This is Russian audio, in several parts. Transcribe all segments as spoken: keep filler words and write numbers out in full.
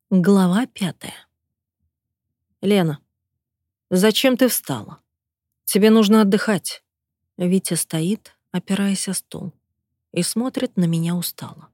Глава пятая. «Лена, зачем ты встала? Тебе нужно отдыхать». Витя стоит, опираясь о стол, и смотрит на меня устало.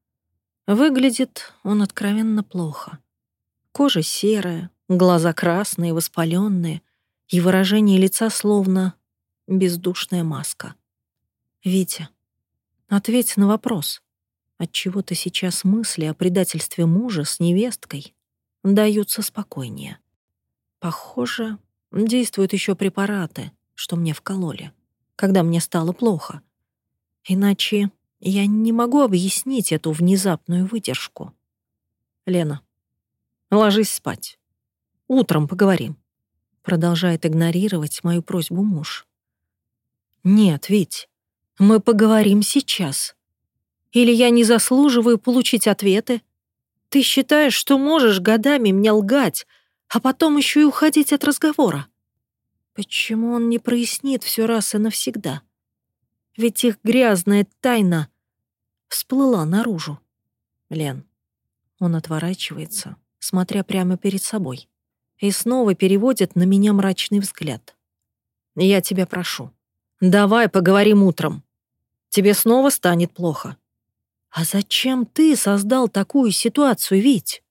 Выглядит он откровенно плохо. Кожа серая, глаза красные, воспаленные, и выражение лица словно бездушная маска. «Витя, ответь на вопрос. Отчего-то сейчас мысли о предательстве мужа с невесткой даются спокойнее. Похоже, действуют еще препараты, что мне вкололи, когда мне стало плохо. Иначе я не могу объяснить эту внезапную выдержку. Лена, ложись спать. Утром поговорим. Продолжает игнорировать мою просьбу муж. Нет, Вить, мы поговорим сейчас. Или я не заслуживаю получить ответы? Ты считаешь, что можешь годами мне лгать, а потом еще и уходить от разговора? Почему он не прояснит все раз и навсегда? Ведь их грязная тайна всплыла наружу. Лен, он отворачивается, смотря прямо перед собой, и снова переводит на меня мрачный взгляд. Я тебя прошу, давай поговорим утром. Тебе снова станет плохо. А зачем ты создал такую ситуацию, Вить?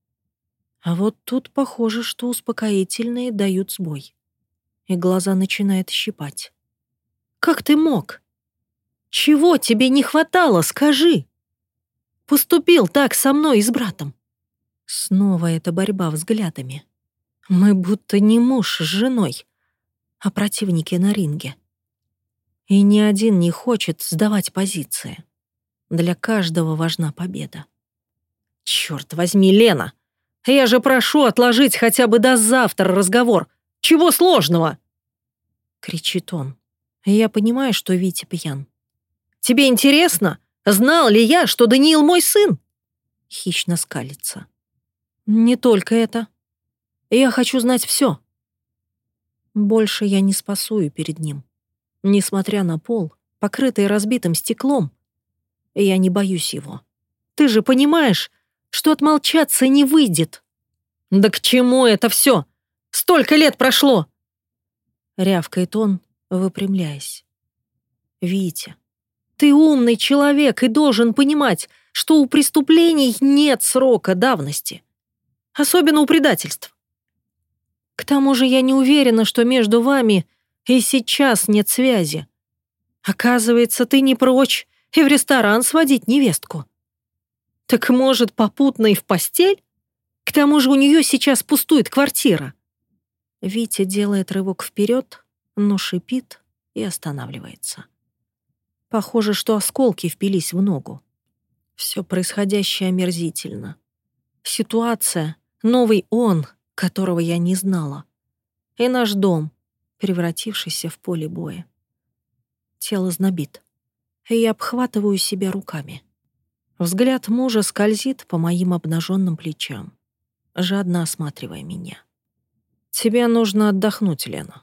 А вот тут похоже, что успокоительные дают сбой. И глаза начинают щипать. Как ты мог? Чего тебе не хватало, скажи? Поступил так со мной и с братом. Снова эта борьба взглядами. Мы будто не муж с женой, а противники на ринге. И ни один не хочет сдавать позиции. Для каждого важна победа. Черт возьми, Лена! Я же прошу отложить хотя бы до завтра разговор. Чего сложного? Кричит он. Я понимаю, что Витя пьян. Тебе интересно, знал ли я, что Даниил мой сын? Хищно скалится. Не только это. Я хочу знать все. Больше я не спасую перед ним. Несмотря на пол, покрытый разбитым стеклом, я не боюсь его. Ты же понимаешь, что отмолчаться не выйдет. Да к чему это все? Столько лет прошло! Рявкает он, выпрямляясь. Витя, ты умный человек и должен понимать, что у преступлений нет срока давности. Особенно у предательств. К тому же я не уверена, что между вами и сейчас нет связи. Оказывается, ты не прочь и в ресторан сводить невестку. Так может, попутно и в постель? К тому же у нее сейчас пустует квартира. Витя делает рывок вперед, но шипит и останавливается. Похоже, что осколки впились в ногу. Все происходящее омерзительно. Ситуация, новый он, которого я не знала. И наш дом, превратившийся в поле боя. Тело знобит, и я обхватываю себя руками. Взгляд мужа скользит по моим обнаженным плечам, жадно осматривая меня. «Тебе нужно отдохнуть, Лена»,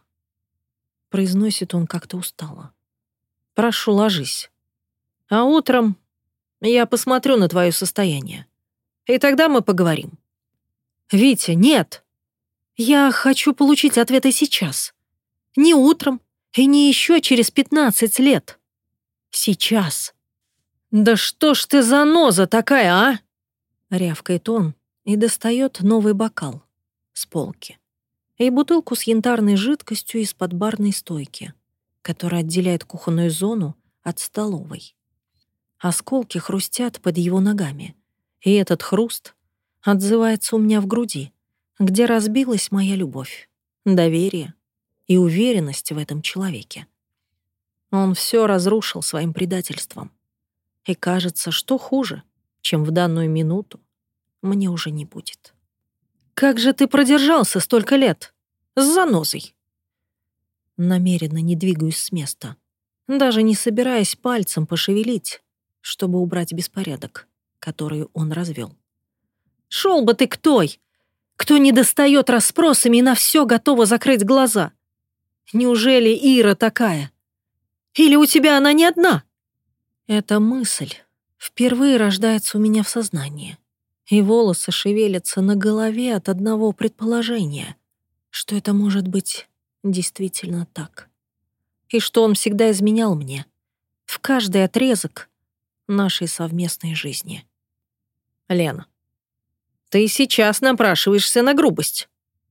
— произносит он как-то устало. «Прошу, ложись. А утром я посмотрю на твое состояние, и тогда мы поговорим». «Витя, нет! Я хочу получить ответы сейчас. Не утром и не еще через пятнадцать лет. Сейчас». «Да что ж ты заноза такая, а?» — рявкает он и достает новый бокал с полки и бутылку с янтарной жидкостью из-под барной стойки, которая отделяет кухонную зону от столовой. Осколки хрустят под его ногами, и этот хруст отзывается у меня в груди, где разбилась моя любовь, доверие и уверенность в этом человеке. Он все разрушил своим предательством. И кажется, что хуже, чем в данную минуту, мне уже не будет. «Как же ты продержался столько лет? С занозой!» Намеренно не двигаюсь с места, даже не собираясь пальцем пошевелить, чтобы убрать беспорядок, который он развел. «Шел бы ты к той, кто не достает расспросами и на все готова закрыть глаза! Неужели Ира такая? Или у тебя она не одна?» Эта мысль впервые рождается у меня в сознании. И волосы шевелятся на голове от одного предположения, что это может быть действительно так. И что он всегда изменял мне в каждый отрезок нашей совместной жизни. Лена, ты сейчас напрашиваешься на грубость.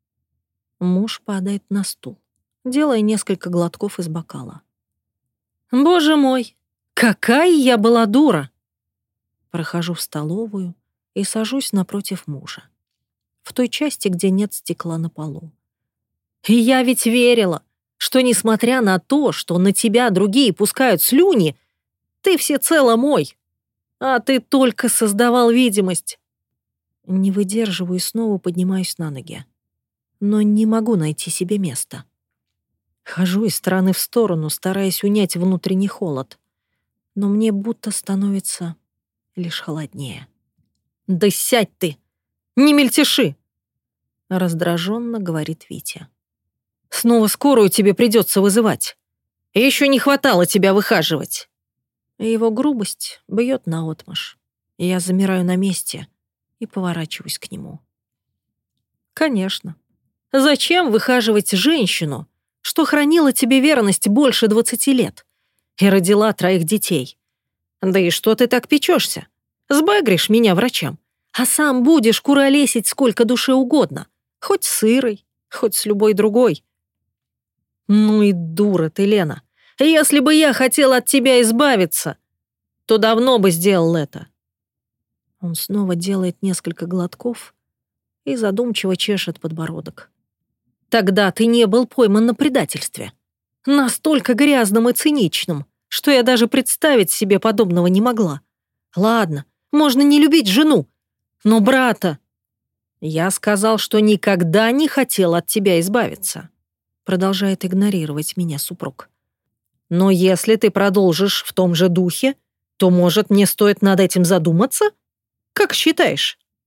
Муж падает на стул, делая несколько глотков из бокала. Боже мой, какая я была дура! Прохожу в столовую и сажусь напротив мужа, в той части, где нет стекла на полу. И я ведь верила, что, несмотря на то, что на тебя другие пускают слюни, ты всецело мой, а ты только создавал видимость. Не выдерживаю и снова поднимаюсь на ноги, но не могу найти себе места. Хожу из стороны в сторону, стараясь унять внутренний холод, но мне будто становится лишь холоднее. «Да сядь ты! Не мельтеши!» — раздраженно говорит Витя. «Снова скорую тебе придется вызывать. Еще не хватало тебя выхаживать». Его грубость бьет наотмашь. Я замираю на месте и поворачиваюсь к нему. «Конечно. Зачем выхаживать женщину, что хранила тебе верность больше двадцати лет и родила троих детей? Да и что ты так печешься? Сбагришь меня врачам, а сам будешь куролесить сколько душе угодно, хоть с Ирой, хоть с любой другой. Ну и дура ты, Лена. Если бы я хотел от тебя избавиться, то давно бы сделал это». Он снова делает несколько глотков и задумчиво чешет подбородок. «Тогда ты не был пойман на предательстве. Настолько грязным и циничным, что я даже представить себе подобного не могла. Ладно, можно не любить жену, но брата... Я сказал, что никогда не хотел от тебя избавиться», продолжает игнорировать меня супруг. «Но если ты продолжишь в том же духе, то, может, мне стоит над этим задуматься? Как считаешь?»